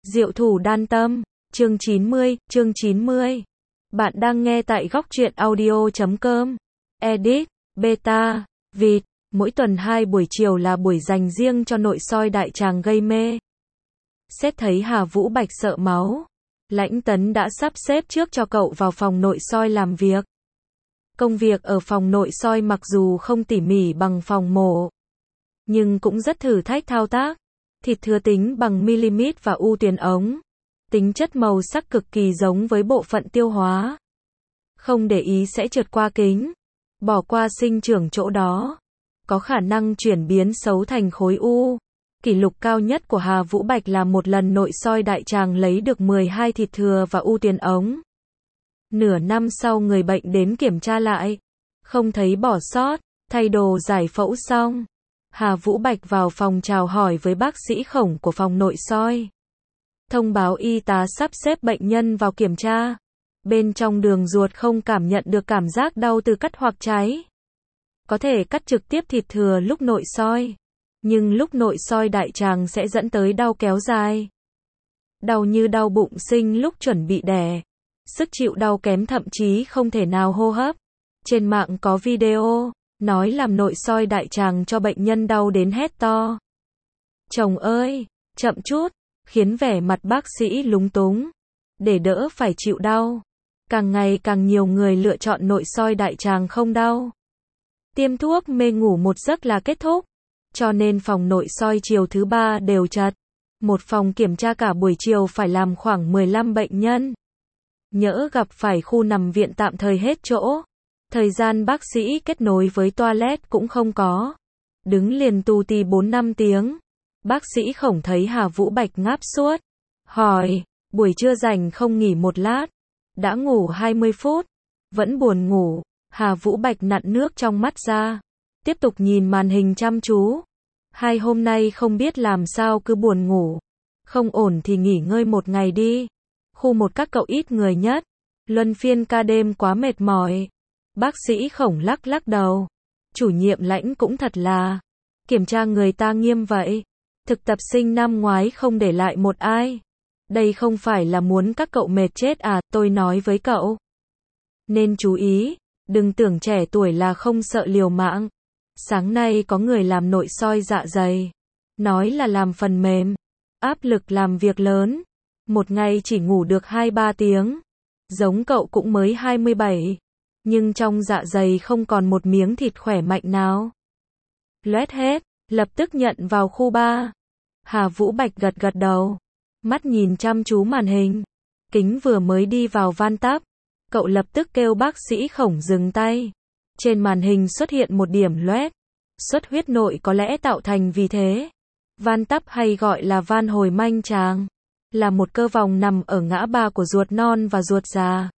Diệu thủ đan tâm, chương 90. Bạn đang nghe tại góc truyện audio.com. Edit, beta, vịt. Mỗi tuần 2 buổi chiều là buổi dành riêng cho nội soi đại tràng gây mê. Xét thấy Hà Vũ Bạch sợ máu, Lãnh Tấn đã sắp xếp trước cho cậu vào phòng nội soi làm việc. Công việc ở phòng nội soi mặc dù không tỉ mỉ bằng phòng mổ, nhưng cũng rất thử thách thao tác. Thịt thừa tính bằng mm và u tuyến ống. Tính chất màu sắc cực kỳ giống với bộ phận tiêu hóa. Không để ý sẽ trượt qua kính, bỏ qua sinh trưởng chỗ đó, có khả năng chuyển biến xấu thành khối u. Kỷ lục cao nhất của Hà Vũ Bạch là một lần nội soi đại tràng lấy được 12 thịt thừa và u tuyến ống. Nửa năm sau người bệnh đến kiểm tra lại, không thấy bỏ sót, thay đồ giải phẫu xong. Hà Vũ Bạch vào phòng chào hỏi với bác sĩ Khổng của phòng nội soi. Thông báo y tá sắp xếp bệnh nhân vào kiểm tra. Bên trong đường ruột không cảm nhận được cảm giác đau từ cắt hoặc cháy. Có thể cắt trực tiếp thịt thừa lúc nội soi, nhưng lúc nội soi đại tràng sẽ dẫn tới đau kéo dài. Đau như đau bụng sinh lúc chuẩn bị đẻ. Sức chịu đau kém, thậm chí không thể nào hô hấp. Trên mạng có video nói làm nội soi đại tràng cho bệnh nhân đau đến hét to. Chồng ơi, chậm chút, khiến vẻ mặt bác sĩ lúng túng. Để đỡ phải chịu đau, càng ngày càng nhiều người lựa chọn nội soi đại tràng không đau. Tiêm thuốc mê ngủ một giấc là kết thúc, cho nên phòng nội soi chiều thứ 3 đều chật. Một phòng kiểm tra cả buổi chiều phải làm khoảng 15 bệnh nhân. Nhỡ gặp phải khu nằm viện tạm thời hết chỗ. Thời gian bác sĩ kết nối với toilet cũng không có. Đứng liền tù tì 4-5 tiếng. Bác sĩ Khổng thấy Hà Vũ Bạch ngáp suốt. Hỏi, buổi trưa rảnh không nghỉ một lát? Đã ngủ 20 phút. Vẫn buồn ngủ. Hà Vũ Bạch nặn nước trong mắt ra. Tiếp tục nhìn màn hình chăm chú. 2 hôm nay không biết làm sao cứ buồn ngủ. Không ổn thì nghỉ ngơi một ngày đi. Khu một các cậu ít người nhất. Luân phiên ca đêm quá mệt mỏi. Bác sĩ Khổng lắc lắc đầu. Chủ nhiệm Lãnh cũng thật là. Kiểm tra người ta nghiêm vậy. Thực tập sinh năm ngoái không để lại một ai. Đây không phải là muốn các cậu mệt chết à, tôi nói với cậu. Nên chú ý, đừng tưởng trẻ tuổi là không sợ liều mạng. Sáng nay có người làm nội soi dạ dày. Nói là làm phần mềm. Áp lực làm việc lớn. Một ngày chỉ ngủ được 2-3 tiếng. Giống cậu cũng mới 27. Nhưng trong dạ dày không còn một miếng thịt khỏe mạnh nào. Loét hết, lập tức nhận vào khu 3. Hà Vũ Bạch gật gật đầu. Mắt nhìn chăm chú màn hình. Kính vừa mới đi vào van tắp. Cậu lập tức kêu bác sĩ Khổng dừng tay. Trên màn hình xuất hiện một điểm loét. Xuất huyết nội có lẽ tạo thành vì thế. Van tắp hay gọi là van hồi manh tràng. Là một cơ vòng nằm ở ngã ba của ruột non và ruột già.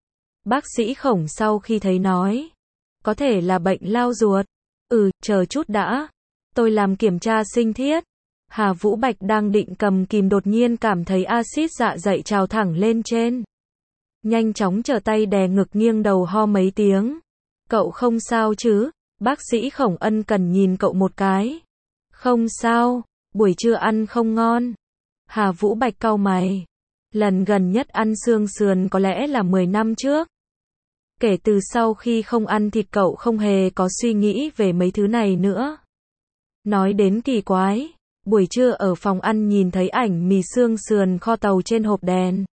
Bác sĩ Khổng sau khi thấy nói. Có thể là bệnh lao ruột. Chờ chút đã. Tôi làm kiểm tra sinh thiết. Hà Vũ Bạch đang định cầm kìm đột nhiên cảm thấy axit dạ dày trào thẳng lên trên. Nhanh chóng trở tay đè ngực nghiêng đầu ho mấy tiếng. Cậu không sao chứ? Bác sĩ Khổng ân cần nhìn cậu một cái. Không sao, buổi trưa ăn không ngon. Hà Vũ Bạch cau mày. Lần gần nhất ăn xương sườn có lẽ là 10 năm trước. Kể từ sau khi không ăn thịt cậu không hề có suy nghĩ về mấy thứ này nữa. Nói đến kỳ quái, buổi trưa ở phòng ăn nhìn thấy ảnh mì xương sườn kho tàu trên hộp đèn.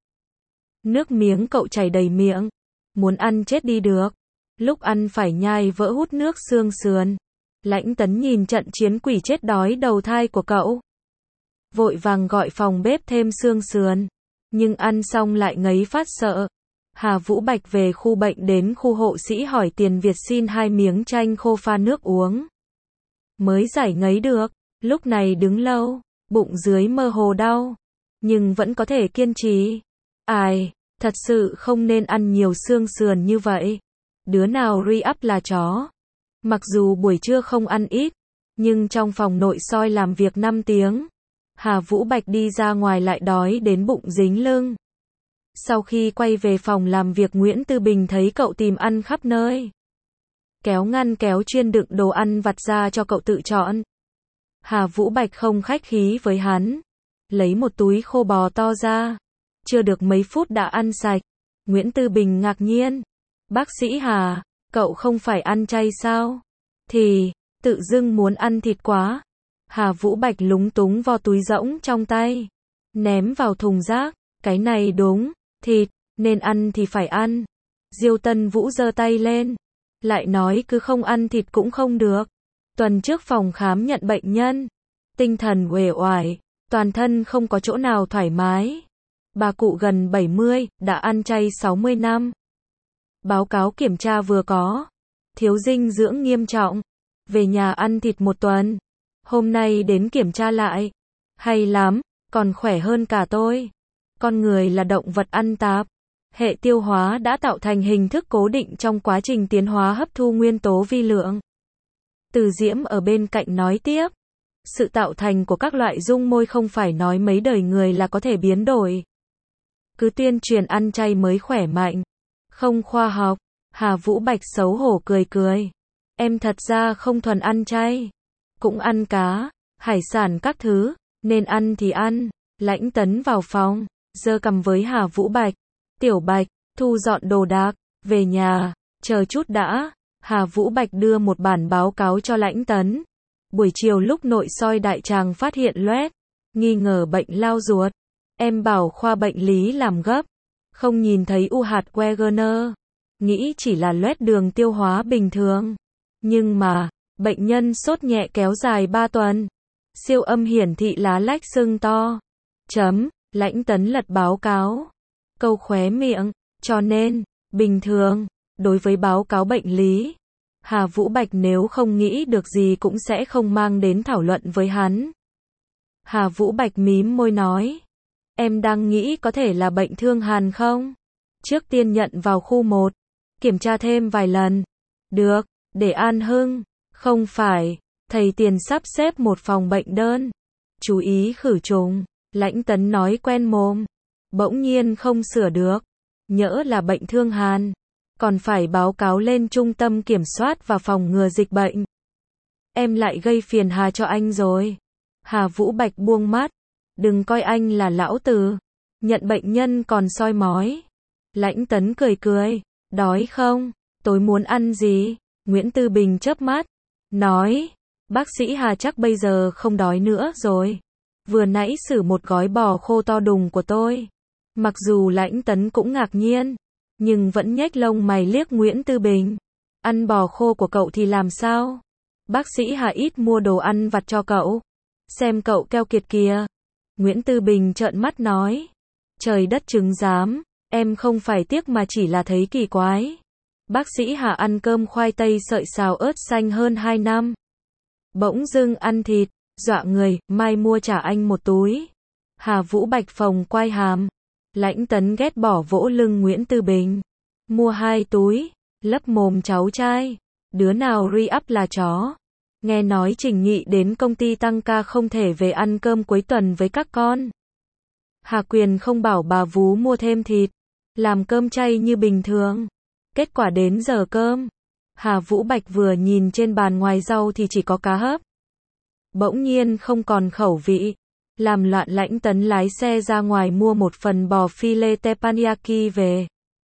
Nước miếng cậu chảy đầy miệng. Muốn ăn chết đi được. Lúc ăn phải nhai vỡ hút nước xương sườn. Lãnh Tấn nhìn trận chiến quỷ chết đói đầu thai của cậu. Vội vàng gọi phòng bếp thêm xương sườn. Nhưng ăn xong lại ngấy phát sợ. Hà Vũ Bạch về khu bệnh đến khu hộ sĩ hỏi tiền Việt xin 2 miếng chanh khô pha nước uống. Mới giải ngấy được. Lúc này đứng lâu, bụng dưới mơ hồ đau. Nhưng vẫn có thể kiên trì. Ai, thật sự không nên ăn nhiều xương sườn như vậy. Đứa nào re-up là chó. Mặc dù buổi trưa không ăn ít, nhưng trong phòng nội soi làm việc 5 tiếng. Hà Vũ Bạch đi ra ngoài lại đói đến bụng dính lưng. Sau khi quay về phòng làm việc Nguyễn Tư Bình thấy cậu tìm ăn khắp nơi. Kéo ngăn kéo chuyên đựng đồ ăn vặt ra cho cậu tự chọn. Hà Vũ Bạch không khách khí với hắn. lấy một túi khô bò to ra. Chưa được mấy phút đã ăn sạch. Nguyễn Tư Bình ngạc nhiên. Bác sĩ Hà, cậu không phải ăn chay sao? Thì, tự dưng muốn ăn thịt quá. Hà Vũ Bạch lúng túng vo túi rỗng trong tay. Ném vào thùng rác. Cái này đúng, thịt, nên ăn thì phải ăn. Diêu Tân Vũ giơ tay lên. Lại nói cứ không ăn thịt cũng không được. Tuần trước phòng khám nhận bệnh nhân. Tinh thần uể oải, toàn thân không có chỗ nào thoải mái. Bà cụ gần 70, đã ăn chay 60 năm. Báo cáo kiểm tra vừa có. Thiếu dinh dưỡng nghiêm trọng. Về nhà ăn thịt một tuần. Hôm nay đến kiểm tra lại. Hay lắm, còn khỏe hơn cả tôi. Con người là động vật ăn tạp. Hệ tiêu hóa đã tạo thành hình thức cố định trong quá trình tiến hóa hấp thu nguyên tố vi lượng. Từ Diễm ở bên cạnh nói tiếp. Sự tạo thành của các loại dung môi không phải nói mấy đời người là có thể biến đổi. Cứ tuyên truyền ăn chay mới khỏe mạnh. Không khoa học. Hà Vũ Bạch xấu hổ cười cười. Em thật ra không thuần ăn chay. Cũng ăn cá, hải sản các thứ. Nên ăn thì ăn. Lãnh Tấn vào phòng. Giơ cằm với Hà Vũ Bạch. Tiểu Bạch, thu dọn đồ đạc. Về nhà. Chờ chút đã. Hà Vũ Bạch đưa một bản báo cáo cho Lãnh Tấn. Buổi chiều lúc nội soi đại tràng phát hiện loét. Nghi ngờ bệnh lao ruột. Em bảo khoa bệnh lý làm gấp. Không nhìn thấy u hạt Wegener. Nghĩ chỉ là loét đường tiêu hóa bình thường. Nhưng mà, bệnh nhân sốt nhẹ kéo dài 3 tuần. Siêu âm hiển thị lá lách sưng to. Lãnh Tấn lật báo cáo. Câu khóe miệng. Cho nên, bình thường, đối với báo cáo bệnh lý, Hà Vũ Bạch nếu không nghĩ được gì cũng sẽ không mang đến thảo luận với hắn. Hà Vũ Bạch mím môi nói. Em đang nghĩ có thể là bệnh thương hàn không? Trước tiên nhận vào khu 1. Kiểm tra thêm vài lần. Được, để an hưng. Không phải, thầy Tiền sắp xếp một phòng bệnh đơn. Chú ý khử trùng. Lãnh Tấn nói quen mồm. Bỗng nhiên không sửa được. Nhỡ là bệnh thương hàn. Còn phải báo cáo lên trung tâm kiểm soát và phòng ngừa dịch bệnh. Em lại gây phiền hà cho anh rồi. Hà Vũ Bạch buông mắt. Đừng coi anh là lão tử. Nhận bệnh nhân còn soi mói. Lãnh Tấn cười cười. Đói không? Tối muốn ăn gì? Nguyễn Tư Bình chớp mắt. Nói. Bác sĩ Hà chắc bây giờ không đói nữa rồi. Vừa nãy xử một gói bò khô to đùng của tôi. Mặc dù Lãnh Tấn cũng ngạc nhiên. Nhưng vẫn nhếch lông mày liếc Nguyễn Tư Bình. Ăn bò khô của cậu thì làm sao? Bác sĩ Hà ít mua đồ ăn vặt cho cậu. Xem cậu keo kiệt kìa. Nguyễn Tư Bình trợn mắt nói. Trời đất chứng giám. Em không phải tiếc mà chỉ là thấy kỳ quái. Bác sĩ Hà ăn cơm khoai tây sợi xào ớt xanh hơn 2 năm. Bỗng dưng ăn thịt. Dọa người, mai mua trả anh một túi. Hà Vũ Bạch phồng quai hàm. Lãnh Tấn ghét bỏ vỗ lưng Nguyễn Tư Bình. Mua 2 túi. Lấp mồm cháu trai. Đứa nào re-up là chó. Nghe nói Trình Nghị đến công ty tăng ca không thể về ăn cơm cuối tuần với các con. Hà Quyền không bảo bà vú mua thêm thịt. Làm cơm chay như bình thường. Kết quả đến giờ cơm. Hà Vũ Bạch vừa nhìn trên bàn ngoài rau thì chỉ có cá hấp. Bỗng nhiên không còn khẩu vị. Làm loạn. Lãnh Tấn lái xe ra ngoài mua một phần bò filet teppanyaki về.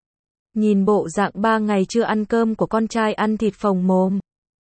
Nhìn bộ dạng 3 ngày chưa ăn cơm của con trai ăn thịt phồng mồm.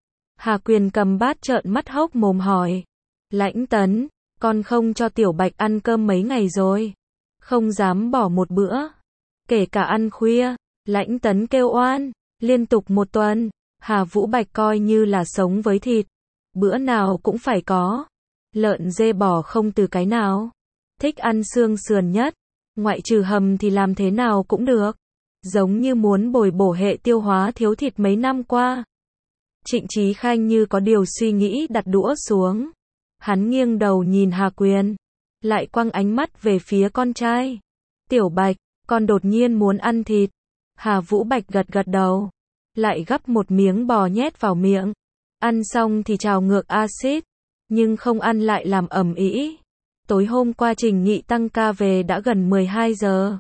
Hà Quyền cầm bát trợn mắt hốc mồm hỏi. Lãnh Tấn, con không cho Tiểu Bạch ăn cơm mấy ngày rồi. Không dám bỏ một bữa. Kể cả ăn khuya. Lãnh Tấn kêu oan. Liên tục 1 tuần. Hà Vũ Bạch coi như là sống với thịt. Bữa nào cũng phải có. Lợn dê bò không từ cái nào. Thích ăn xương sườn nhất. Ngoại trừ hầm thì làm thế nào cũng được. Giống như muốn bồi bổ hệ tiêu hóa thiếu thịt mấy năm qua. Trịnh Chí Khanh như có điều suy nghĩ đặt đũa xuống. Hắn nghiêng đầu nhìn Hà Quyền. Lại quăng ánh mắt về phía con trai. Tiểu Bạch, con đột nhiên muốn ăn thịt. Hà Vũ Bạch gật gật đầu. Lại gắp một miếng bò nhét vào miệng. Ăn xong thì trào ngược axit. Nhưng không ăn lại làm ầm ĩ. Tối hôm qua Trình Nghị tăng ca về đã gần 12 giờ.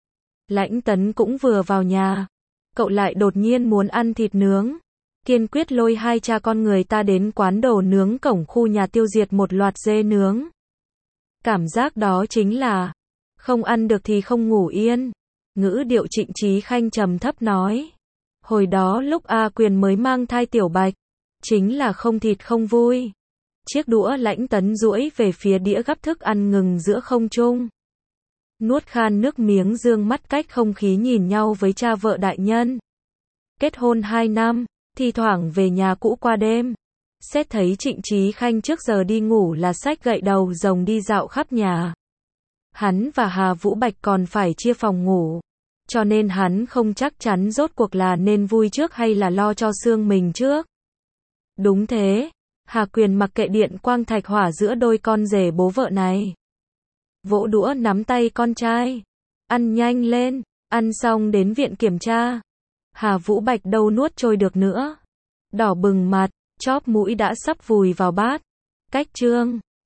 Lãnh Tấn cũng vừa vào nhà. Cậu lại đột nhiên muốn ăn thịt nướng. Kiên quyết lôi 2 cha con người ta đến quán đồ nướng cổng khu nhà tiêu diệt một loạt dê nướng. Cảm giác đó chính là, không ăn được thì không ngủ yên. Ngữ điệu Trịnh Chí Khanh trầm thấp nói. Hồi đó lúc A Quyền mới mang thai Tiểu Bạch, chính là không thịt không vui. Chiếc đũa Lãnh Tấn duỗi về phía đĩa gắp thức ăn ngừng giữa không trung. Nuốt khan nước miếng dương mắt cách không khí nhìn nhau với cha vợ đại nhân. Kết hôn 2 năm, thi thoảng về nhà cũ qua đêm. Xét thấy Trịnh Chí Khanh trước giờ đi ngủ là xách gậy đầu rồng đi dạo khắp nhà. Hắn và Hà Vũ Bạch còn phải chia phòng ngủ. Cho nên hắn không chắc chắn rốt cuộc là nên vui trước hay là lo cho xương mình trước. Đúng thế, Hà Quyền mặc kệ điện quang thạch hỏa giữa đôi con rể bố vợ này. Vỗ đũa nắm tay con trai. Ăn nhanh lên, ăn xong đến viện kiểm tra. Hà Vũ Bạch đâu nuốt trôi được nữa. Đỏ bừng mặt, chóp mũi đã sắp vùi vào bát. Cách chương